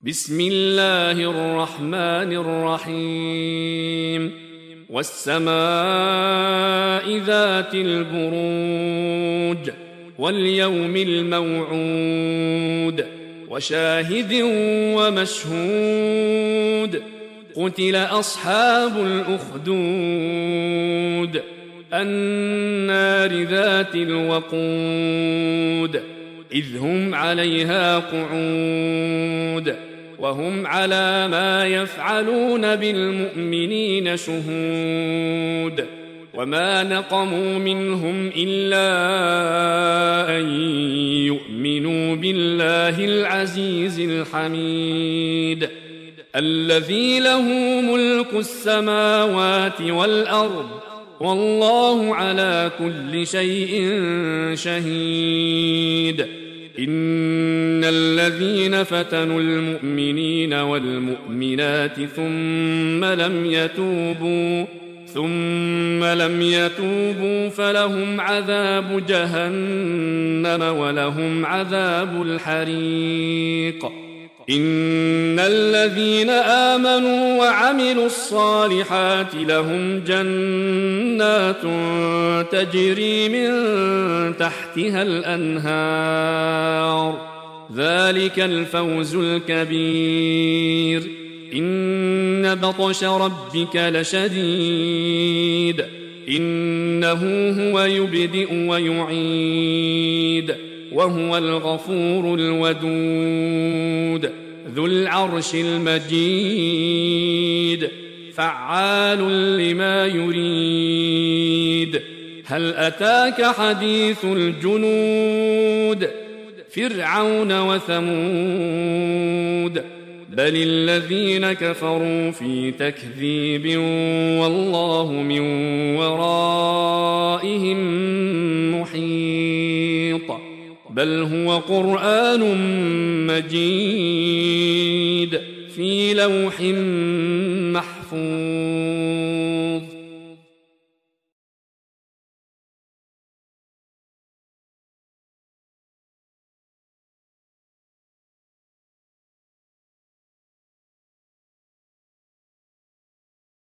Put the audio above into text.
بسم الله الرحمن الرحيم والسماء ذات البروج واليوم الموعود وشاهد ومشهود قتل أصحاب الأخدود النار ذات الوقود إذ هم عليها قعود وهم على ما يفعلون بالمؤمنين شهود وما نقموا منهم إلا أن يؤمنوا بالله العزيز الحميد الذي له ملك السماوات والأرض والله على كل شيء شهيد إن الذين فتنوا المؤمنين والمؤمنات ثم لم يتوبوا فلهم عذاب جهنم ولهم عذاب الحريق إن الذين آمنوا وعملوا الصالحات لهم جنات تجري من تحتها الأنهار ذلك الفوز الكبير إن بطش ربك لشديد إنه هو يبدئ ويعيد وهو الغفور الودود ذو العرش المجيد فعال لما يريد هل أتاك حديث الجنود فرعون وثمود بل الذين كفروا في تكذيب والله من ورائهم محيط بل هو قرآن مجيد في لوح محفوظ